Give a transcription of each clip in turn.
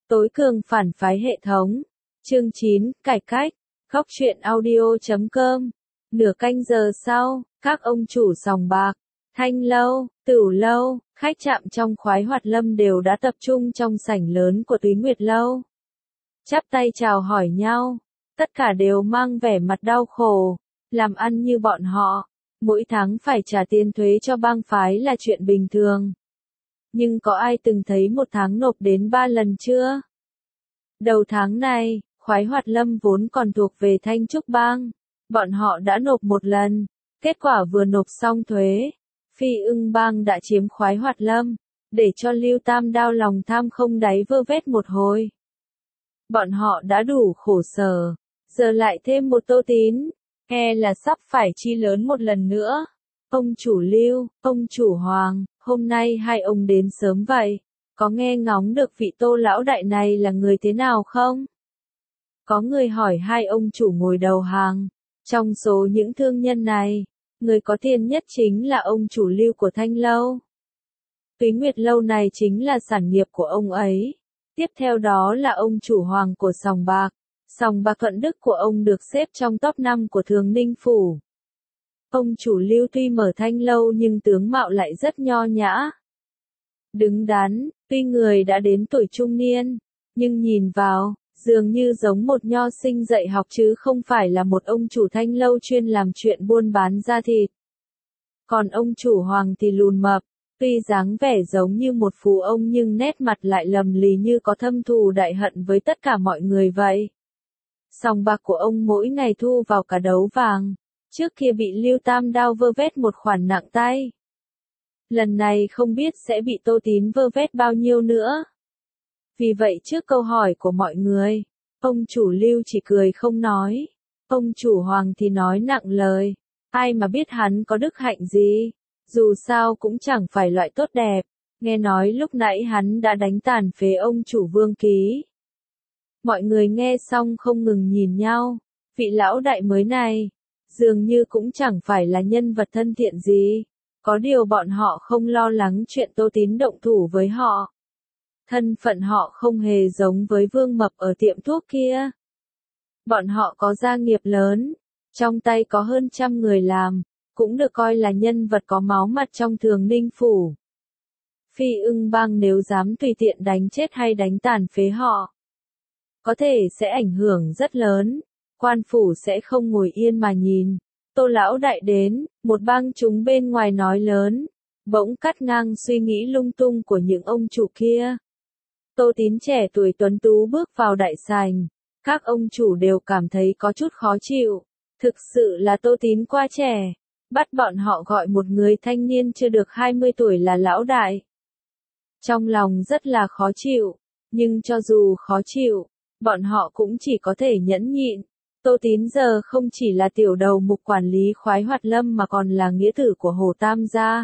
Tối cường phản phái hệ thống. Chương 9, cải cách. Góc truyện audio.com. Nửa canh giờ sau, các ông chủ sòng bạc, thanh lâu, tửu lâu, khách trạm trong Khoái Hoạt Lâm đều đã tập trung trong sảnh lớn của Túy Nguyệt Lâu. Chắp tay chào hỏi nhau, tất cả đều mang vẻ mặt đau khổ, làm ăn như bọn họ, mỗi tháng phải trả tiền thuế cho bang phái là chuyện bình thường. Nhưng có ai từng thấy một tháng nộp đến 3 lần chưa? Đầu tháng này, Khoái Hoạt Lâm vốn còn thuộc về Thanh Trúc Bang, bọn họ đã nộp một lần, kết quả vừa nộp xong thuế, Phi Ưng Bang đã chiếm Khoái Hoạt Lâm, để cho Lưu Tam Đao lòng tham không đáy vơ vét một hồi. Bọn họ đã đủ khổ sở, giờ lại thêm một Tô Tín, e là sắp phải chi lớn một lần nữa. Ông chủ Lưu, ông chủ Hoàng, hôm nay hai ông đến sớm vậy, có nghe ngóng được vị Tô lão đại này là người thế nào không? Có người hỏi hai ông chủ ngồi đầu hàng, trong số những thương nhân này, người có tiền nhất chính là ông chủ Lưu của Thanh Lâu. Túy Nguyệt Lâu này chính là sản nghiệp của ông ấy. Tiếp theo đó là ông chủ Hoàng của sòng bạc. Sòng bạc Thuận Đức của ông được xếp trong top 5 của Thường Ninh Phủ. Ông chủ Lưu tuy mở Thanh Lâu nhưng tướng mạo lại rất nho nhã, đứng đắn, tuy người đã đến tuổi trung niên, nhưng nhìn vào, dường như giống một nho sinh dạy học chứ không phải là một ông chủ Thanh Lâu chuyên làm chuyện buôn bán da thịt. Còn ông chủ Hoàng thì lùn mập, tuy dáng vẻ giống như một phú ông nhưng nét mặt lại lầm lì như có thâm thù đại hận với tất cả mọi người vậy. Sòng bạc của ông mỗi ngày thu vào cả đấu vàng, trước kia bị Lưu Tam Đao vơ vét một khoản nặng tay. Lần này không biết sẽ bị Tô Tín vơ vét bao nhiêu nữa. Vì vậy trước câu hỏi của mọi người, ông chủ Lưu chỉ cười không nói. Ông chủ Hoàng thì nói nặng lời, ai mà biết hắn có đức hạnh gì, dù sao cũng chẳng phải loại tốt đẹp. Nghe nói lúc nãy hắn đã đánh tàn phế ông chủ Vương Ký. Mọi người nghe xong không ngừng nhìn nhau, vị lão đại mới này, dường như cũng chẳng phải là nhân vật thân thiện gì. Có điều bọn họ không lo lắng chuyện Tô Tín động thủ với họ. Thân phận họ không hề giống với Vương Mập ở tiệm thuốc kia. Bọn họ có gia nghiệp lớn, trong tay có hơn 100 người làm, cũng được coi là nhân vật có máu mặt trong Thường Ninh Phủ. Phi Ưng Bang nếu dám tùy tiện đánh chết hay đánh tàn phế họ, có thể sẽ ảnh hưởng rất lớn, quan phủ sẽ không ngồi yên mà nhìn. Tô lão đại đến, một bang chúng bên ngoài nói lớn, bỗng cắt ngang suy nghĩ lung tung của những ông chủ kia. Tô Tín trẻ tuổi tuấn tú bước vào đại sảnh, các ông chủ đều cảm thấy có chút khó chịu, thực sự là Tô Tín quá trẻ, bắt bọn họ gọi một người thanh niên chưa được 20 tuổi là lão đại. Trong lòng rất là khó chịu, nhưng cho dù khó chịu, bọn họ cũng chỉ có thể nhẫn nhịn. Tô Tín giờ không chỉ là tiểu đầu mục quản lý Khoái Hoạt Lâm mà còn là nghĩa tử của Hồ Tam gia.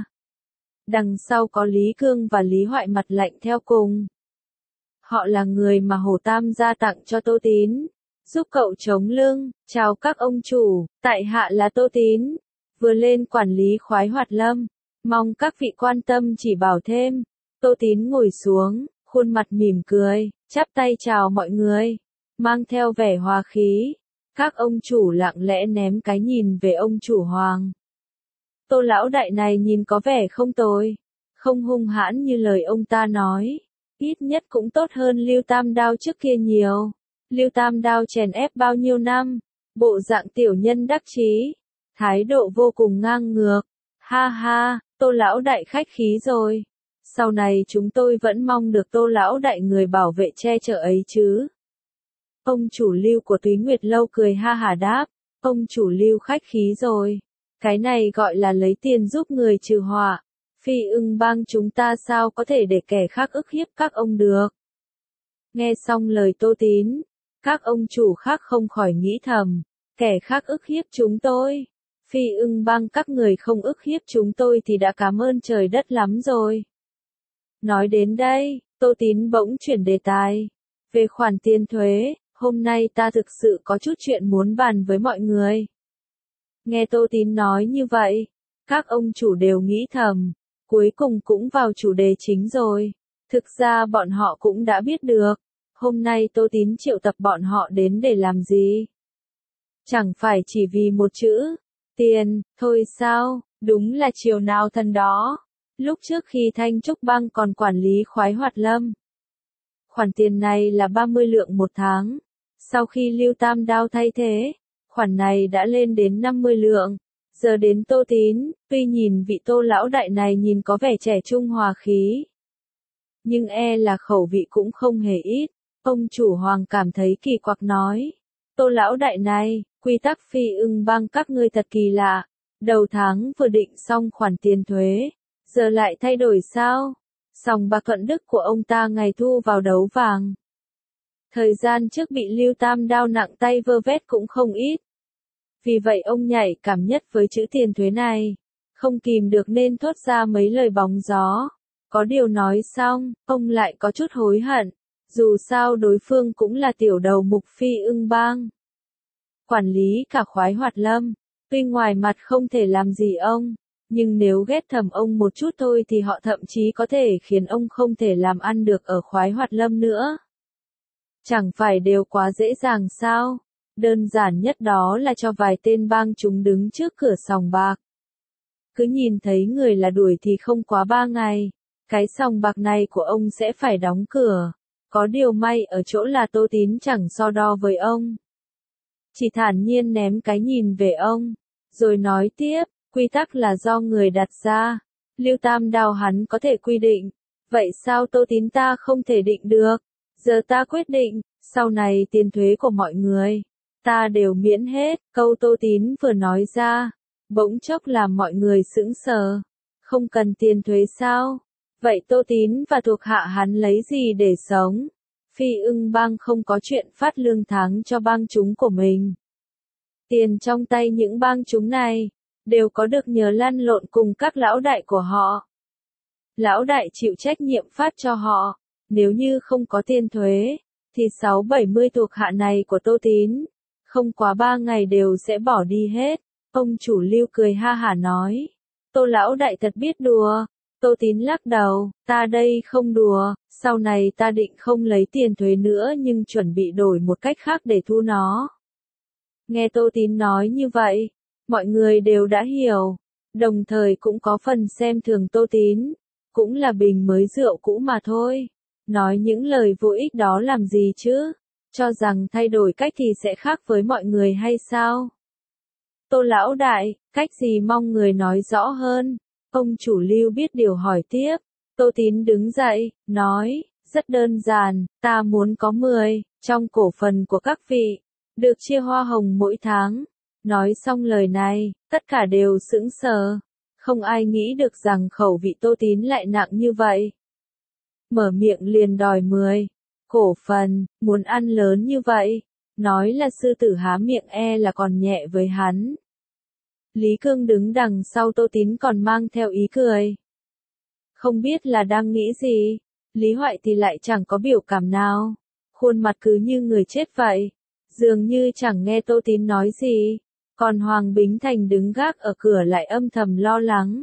Đằng sau có Lý Cương và Lý Hoại mặt lạnh theo cùng. Họ là người mà Hồ Tam gia tặng cho Tô Tín, giúp cậu chống lưng. Chào các ông chủ, tại hạ là Tô Tín, vừa lên quản lý Khoái Hoạt Lâm, mong các vị quan tâm chỉ bảo thêm. Tô Tín ngồi xuống, khuôn mặt mỉm cười, chắp tay chào mọi người, mang theo vẻ hòa khí. Các ông chủ lặng lẽ ném cái nhìn về ông chủ Hoàng. Tô lão đại này nhìn có vẻ không tồi, không hung hãn như lời ông ta nói, ít nhất cũng tốt hơn Lưu Tam Đao trước kia nhiều. Lưu Tam Đao chèn ép bao nhiêu năm, bộ dạng tiểu nhân đắc chí, thái độ vô cùng ngang ngược. Ha ha, Tô lão đại khách khí rồi. Sau này chúng tôi vẫn mong được Tô lão đại người bảo vệ che chở ấy chứ. Ông chủ Lưu của Túy Nguyệt Lâu cười ha hả đáp, ông chủ Lưu khách khí rồi. Cái này gọi là lấy tiền giúp người trừ họa. Phi Ưng Bang chúng ta sao có thể để kẻ khác ức hiếp các ông được. Nghe xong lời Tô Tín, các ông chủ khác không khỏi nghĩ thầm, kẻ khác ức hiếp chúng tôi. Phi Ưng Bang các người không ức hiếp chúng tôi thì đã cảm ơn trời đất lắm rồi. Nói đến đây, Tô Tín bỗng chuyển đề tài. Về khoản tiền thuế, hôm nay ta thực sự có chút chuyện muốn bàn với mọi người. Nghe Tô Tín nói như vậy, các ông chủ đều nghĩ thầm, cuối cùng cũng vào chủ đề chính rồi. Thực ra bọn họ cũng đã biết được, Hôm nay Tô Tín triệu tập bọn họ đến để làm gì? Chẳng phải chỉ vì một chữ, tiền, thôi sao? Đúng là chiều nào thân đó. Lúc trước khi Thanh Trúc Bang còn quản lý Khoái Hoạt Lâm. Khoản tiền này là 30 lượng một tháng. Sau khi Lưu Tam Đao thay thế, khoản này đã lên đến 50 lượng. Giờ đến Tô Tín, tuy nhìn vị Tô lão đại này nhìn có vẻ trẻ trung hòa khí, nhưng là khẩu vị cũng không hề ít. Ông chủ Hoàng cảm thấy kỳ quặc nói. Tô lão đại này, quy tắc Phi Ưng Bang các ngươi thật kỳ lạ. Đầu tháng vừa định xong khoản tiền thuế, giờ lại thay đổi sao? Sòng bạc Thuận Đức của ông ta ngày thu vào đấu vàng. Thời gian trước bị Lưu Tam Đao nặng tay vơ vét cũng không ít. Vì vậy ông nhạy cảm nhất với chữ tiền thuế này. Không kìm được nên thốt ra mấy lời bóng gió. Có điều nói xong, ông lại có chút hối hận. Dù sao đối phương cũng là tiểu đầu mục Phi Ưng Bang. Quản lý cả Khoái Hoạt Lâm. Tuy ngoài mặt không thể làm gì ông, nhưng nếu ghét thầm ông một chút thôi thì họ thậm chí có thể khiến ông không thể làm ăn được ở Khoái Hoạt Lâm nữa. Chẳng phải đều quá dễ dàng sao? Đơn giản nhất đó là cho vài tên bang chúng đứng trước cửa sòng bạc. Cứ nhìn thấy người là đuổi thì không quá 3 ngày. Cái sòng bạc này của ông sẽ phải đóng cửa. Có điều may ở chỗ là Tô Tín chẳng so đo với ông. Chỉ thản nhiên ném cái nhìn về ông. Rồi nói tiếp, quy tắc là do người đặt ra. Lưu Tam Đao hắn có thể quy định. Vậy sao Tô Tín ta không thể định được? Giờ ta quyết định, sau này tiền thuế của mọi người, ta đều miễn hết. Câu Tô Tín vừa nói ra, bỗng chốc làm mọi người sững sờ. Không cần tiền thuế sao? Vậy Tô Tín và thuộc hạ hắn lấy gì để sống? Phi Ưng Bang không có chuyện phát lương tháng cho bang chúng của mình. Tiền trong tay những bang chúng này, đều có được nhờ lăn lộn cùng các lão đại của họ. Lão đại chịu trách nhiệm phát cho họ. Nếu như không có tiền thuế, thì 60-70 thuộc hạ này của Tô Tín, không quá 3 ngày đều sẽ bỏ đi hết. Ông chủ Lưu cười ha hả nói. Tô lão đại thật biết đùa. Tô Tín lắc đầu, ta đây không đùa, sau này ta định không lấy tiền thuế nữa nhưng chuẩn bị đổi một cách khác để thu nó. Nghe Tô Tín nói như vậy, mọi người đều đã hiểu, đồng thời cũng có phần xem thường Tô Tín, cũng là bình mới rượu cũ mà thôi. Nói những lời vô ích đó làm gì chứ? Cho rằng thay đổi cách thì sẽ khác với mọi người hay sao? Tô lão đại, cách gì mong người nói rõ hơn? Ông chủ Lưu biết điều hỏi tiếp. Tô Tín đứng dậy, nói, rất đơn giản, ta muốn có 10 trong cổ phần của các vị, được chia hoa hồng mỗi tháng. Nói xong lời này, tất cả đều sững sờ. Không ai nghĩ được rằng khẩu vị Tô Tín lại nặng như vậy. Mở miệng liền đòi 10 cổ phần, muốn ăn lớn như vậy. Nói là sư tử há miệng là còn nhẹ với hắn. Lý Cương đứng đằng sau Tô Tín còn mang theo ý cười. Không biết là đang nghĩ gì, Lý Hoại thì lại chẳng có biểu cảm nào. Khuôn mặt cứ như người chết vậy, dường như chẳng nghe Tô Tín nói gì. Còn Hoàng Bính Thành đứng gác ở cửa lại âm thầm lo lắng.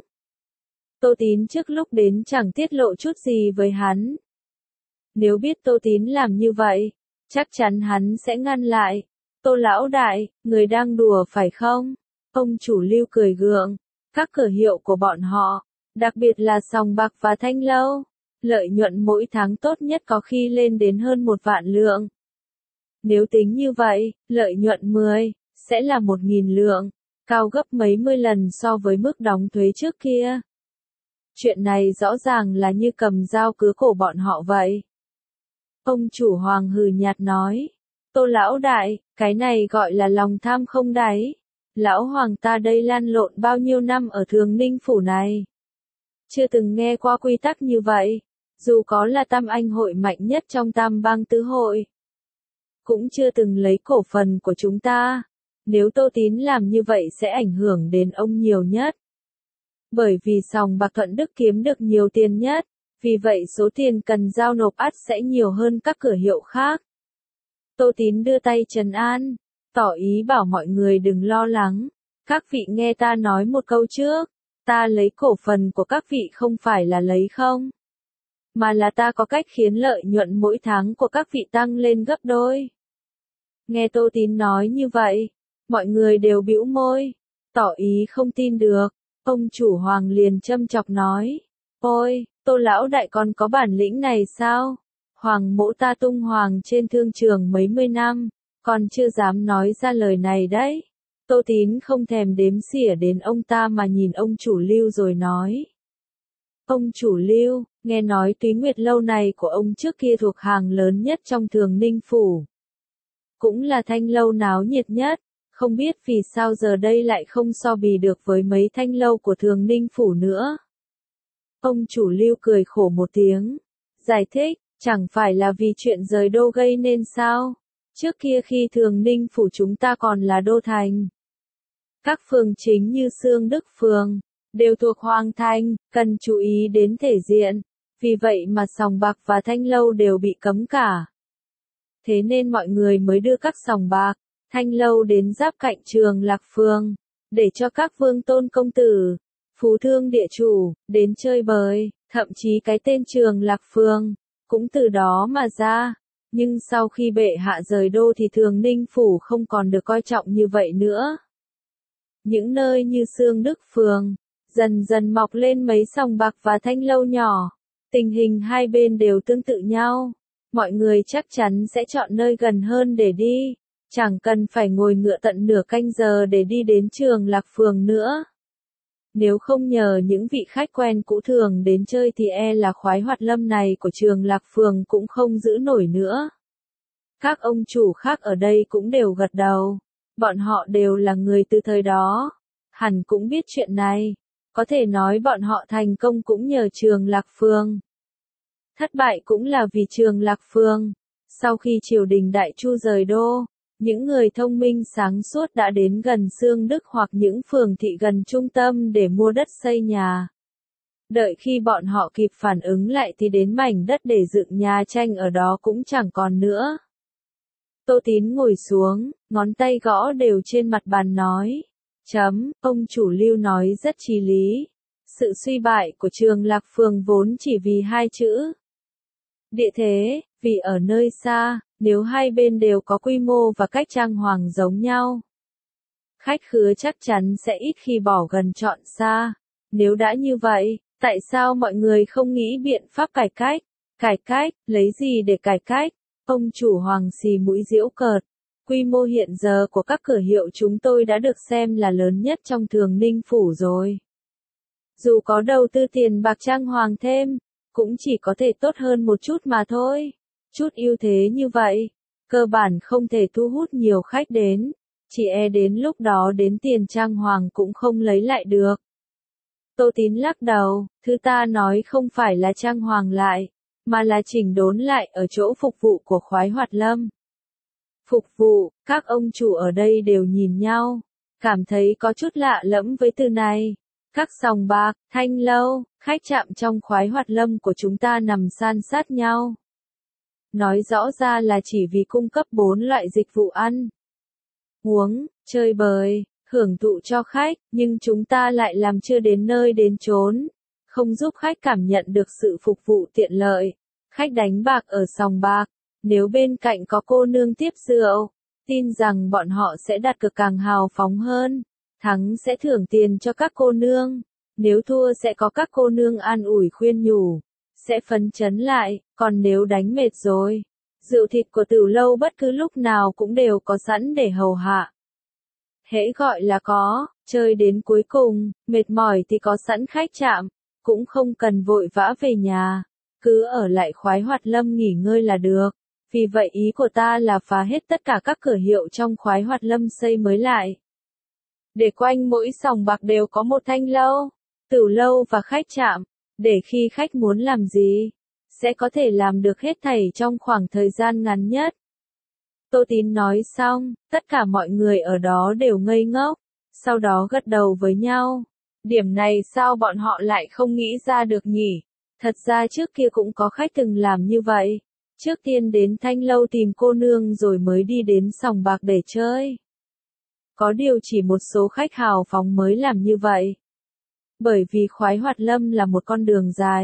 Tô Tín trước lúc đến chẳng tiết lộ chút gì với hắn. Nếu biết Tô Tín làm như vậy, chắc chắn hắn sẽ ngăn lại. Tô lão đại, người đang đùa phải không? Ông chủ Lưu cười gượng. Các cửa hiệu của bọn họ, đặc biệt là sòng bạc và thanh lâu, lợi nhuận mỗi tháng tốt nhất có khi lên đến hơn 1 vạn lượng. Nếu tính như vậy, lợi nhuận 10 sẽ là 1.000 lượng, cao gấp mấy mươi lần so với mức đóng thuế trước kia. Chuyện này rõ ràng là như cầm dao cứa cổ bọn họ vậy. Ông chủ Hoàng hừ nhạt nói. Tô lão đại, cái này gọi là lòng tham không đáy. Lão Hoàng ta đây lăn lộn bao nhiêu năm ở Thường Ninh phủ này. Chưa từng nghe qua quy tắc như vậy. Dù có là tam anh hội mạnh nhất trong tam bang tứ hội, cũng chưa từng lấy cổ phần của chúng ta. Nếu Tô Tín làm như vậy sẽ ảnh hưởng đến ông nhiều nhất. Bởi vì sòng bạc Thuận Đức kiếm được nhiều tiền nhất, vì vậy số tiền cần giao nộp ắt sẽ nhiều hơn các cửa hiệu khác. Tô Tín đưa tay trấn an, tỏ ý bảo mọi người đừng lo lắng. Các vị nghe ta nói một câu trước, ta lấy cổ phần của các vị không phải là lấy không. mà là ta có cách khiến lợi nhuận mỗi tháng của các vị tăng lên gấp đôi. Nghe Tô Tín nói như vậy, mọi người đều bĩu môi, tỏ ý không tin được. Ông chủ Hoàng liền châm chọc nói, ôi, Tô lão đại còn có bản lĩnh này sao? Hoàng mỗ ta tung hoàng trên thương trường mấy mươi năm, còn chưa dám nói ra lời này đấy. Tô Tín không thèm đếm xỉa đến ông ta mà nhìn ông chủ Lưu rồi nói. Ông chủ Lưu, nghe nói Túy Nguyệt lâu này của ông trước kia thuộc hàng lớn nhất trong Thường Ninh Phủ. Cũng là thanh lâu náo nhiệt nhất, không biết vì sao giờ đây lại không so bì được với mấy thanh lâu của Thường Ninh Phủ nữa. Ông chủ Lưu cười khổ một tiếng, giải thích, chẳng phải là vì chuyện rời đô gây nên sao? Trước kia khi Thường Ninh Phủ chúng ta còn là đô thành. Các phường chính như Xương Đức Phường, đều thuộc Hoàng Thành, cần chú ý đến thể diện, vì vậy mà sòng bạc và thanh lâu đều bị cấm cả. Thế nên mọi người mới đưa các sòng bạc, thanh lâu đến giáp cạnh Trường Lạc Phường, để cho các vương tôn công tử, phú thương địa chủ, đến chơi bời, thậm chí cái tên Trường Lạc Phường, cũng từ đó mà ra. Nhưng sau khi bệ hạ rời đô thì Thường Ninh Phủ không còn được coi trọng như vậy nữa. Những nơi như Xương Đức Phường, dần dần mọc lên mấy sòng bạc và thanh lâu nhỏ. Tình hình hai bên đều tương tự nhau. Mọi người chắc chắn sẽ chọn nơi gần hơn để đi. Chẳng cần phải ngồi ngựa tận nửa canh giờ để đi đến Trường Lạc Phường nữa. Nếu không nhờ những vị khách quen cũ thường đến chơi thì e là khoái hoạt lâm này của Trường Lạc Phường cũng không giữ nổi nữa. Các ông chủ khác ở đây cũng đều gật đầu. Bọn họ đều là người từ thời đó. Hẳn cũng biết chuyện này. Có thể nói bọn họ thành công cũng nhờ Trường Lạc Phường. Thất bại cũng là vì Trường Lạc Phường. Sau khi triều đình Đại Chu rời đô, những người thông minh sáng suốt đã đến gần Xương Đức hoặc những phường thị gần trung tâm để mua đất xây nhà. Đợi khi bọn họ kịp phản ứng lại thì đến mảnh đất để dựng nhà tranh ở đó cũng chẳng còn nữa. Tô Tín ngồi xuống, ngón tay gõ đều trên mặt bàn nói. Ông chủ Lưu nói rất chí lý. Sự suy bại của Trường Lạc Phường vốn chỉ vì hai chữ. Địa thế, vì ở nơi xa, nếu hai bên đều có quy mô và cách trang hoàng giống nhau, khách khứa chắc chắn sẽ ít khi bỏ gần chọn xa. Nếu đã như vậy, tại sao mọi người không nghĩ biện pháp cải cách? Cải cách, lấy gì để cải cách? Ông chủ Hoàng xì mũi giễu cợt. Quy mô hiện giờ của các cửa hiệu chúng tôi đã được xem là lớn nhất trong Thường Ninh Phủ rồi. Dù có đầu tư tiền bạc trang hoàng thêm, cũng chỉ có thể tốt hơn một chút mà thôi. Chút ưu thế như vậy, cơ bản không thể thu hút nhiều khách đến, chỉ e đến lúc đó đến tiền trang hoàng cũng không lấy lại được. Tô Tín lắc đầu, thứ ta nói không phải là trang hoàng lại, mà là chỉnh đốn lại ở chỗ phục vụ của khoái hoạt lâm. Phục vụ, các ông chủ ở đây đều nhìn nhau, cảm thấy có chút lạ lẫm với từ này. Các sòng bạc, thanh lâu, khách trạm trong khoái hoạt lâm của chúng ta nằm san sát nhau. Nói rõ ra là chỉ vì cung cấp 4 loại dịch vụ ăn, uống, chơi bời, hưởng thụ cho khách, nhưng chúng ta lại làm chưa đến nơi đến chốn, không giúp khách cảm nhận được sự phục vụ tiện lợi. Khách đánh bạc ở sòng bạc, nếu bên cạnh có cô nương tiếp rượu, tin rằng bọn họ sẽ đặt cược càng hào phóng hơn. Thắng sẽ thưởng tiền cho các cô nương, nếu thua sẽ có các cô nương an ủi khuyên nhủ, sẽ phấn chấn lại, còn nếu đánh mệt rồi, rượu thịt của Tửu lâu bất cứ lúc nào cũng đều có sẵn để hầu hạ. Hễ gọi là có, chơi đến cuối cùng, mệt mỏi thì có sẵn khách trạm, cũng không cần vội vã về nhà, cứ ở lại khoái hoạt lâm nghỉ ngơi là được. Vì vậy ý của ta là phá hết tất cả các cửa hiệu trong khoái hoạt lâm xây mới lại. Để quanh mỗi sòng bạc đều có một thanh lâu, Tửu lâu và khách trạm, để khi khách muốn làm gì, sẽ có thể làm được hết thảy trong khoảng thời gian ngắn nhất. Tô Tín nói xong, tất cả mọi người ở đó đều ngây ngốc, sau đó gật đầu với nhau. Điểm này sao bọn họ lại không nghĩ ra được nhỉ? Thật ra trước kia cũng có khách từng làm như vậy. Trước tiên đến thanh lâu tìm cô nương rồi mới đi đến sòng bạc để chơi. Có điều chỉ một số khách hào phóng mới làm như vậy. Bởi vì khoái hoạt lâm là một con đường dài,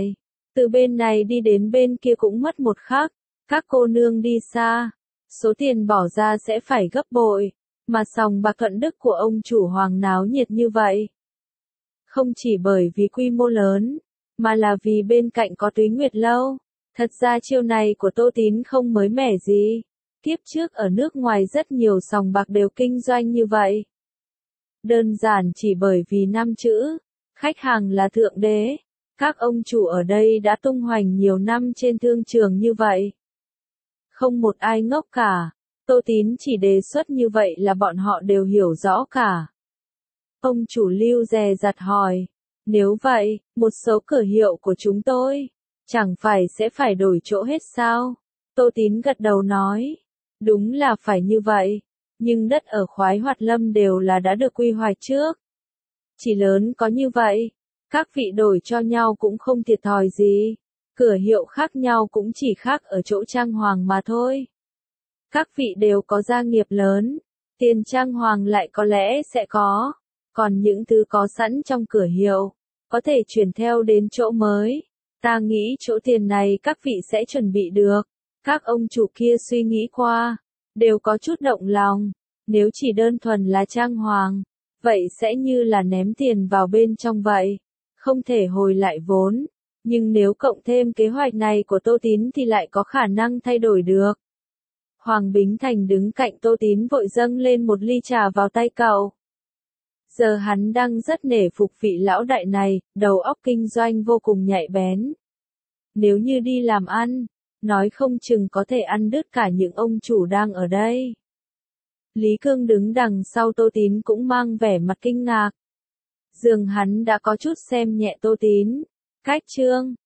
Từ bên này đi đến bên kia cũng mất một khắc, các cô nương đi xa, số tiền bỏ ra sẽ phải gấp bội, mà sòng bạc Thuận Đức của ông chủ Hoàng náo nhiệt như vậy. Không chỉ bởi vì quy mô lớn, mà là vì bên cạnh có Túy Nguyệt Lâu. Thật ra chiêu này của Tô Tín không mới mẻ gì. Kiếp trước ở nước ngoài rất nhiều sòng bạc đều kinh doanh như vậy. Đơn giản chỉ bởi vì 5 chữ, khách hàng là thượng đế. Các ông chủ ở đây đã tung hoành nhiều năm trên thương trường như vậy. Không một ai ngốc cả. Tô Tín chỉ đề xuất như vậy là bọn họ đều hiểu rõ cả. Ông chủ Lưu dè dặt hỏi, nếu vậy, một số cửa hiệu của chúng tôi, chẳng phải sẽ phải đổi chỗ hết sao? Tô Tín gật đầu nói, đúng là phải như vậy, nhưng đất ở Khoái Hoạt Lâm đều là đã được quy hoạch trước. Chỉ lớn có như vậy, các vị đổi cho nhau cũng không thiệt thòi gì, cửa hiệu khác nhau cũng chỉ khác ở chỗ trang hoàng mà thôi. Các vị đều có gia nghiệp lớn, tiền trang hoàng lại có lẽ sẽ có, còn những thứ có sẵn trong cửa hiệu, có thể chuyển theo đến chỗ mới. Ta nghĩ chỗ tiền này các vị sẽ chuẩn bị được. Các ông chủ kia suy nghĩ qua, đều có chút động lòng. Nếu chỉ đơn thuần là trang hoàng, vậy sẽ như là ném tiền vào bên trong vậy, không thể hồi lại vốn. Nhưng nếu cộng thêm kế hoạch này của Tô Tín thì lại có khả năng thay đổi được. Hoàng Bính Thành đứng cạnh Tô Tín vội dâng lên một ly trà vào tay cậu. Giờ hắn đang rất nể phục vị lão đại này, đầu óc kinh doanh vô cùng nhạy bén. Nếu như đi làm ăn, nói không chừng có thể ăn đứt cả những ông chủ đang ở đây. Lý Cương đứng đằng sau Tô Tín cũng mang vẻ mặt kinh ngạc. Dường hắn đã có chút xem nhẹ Tô Tín. Cách chương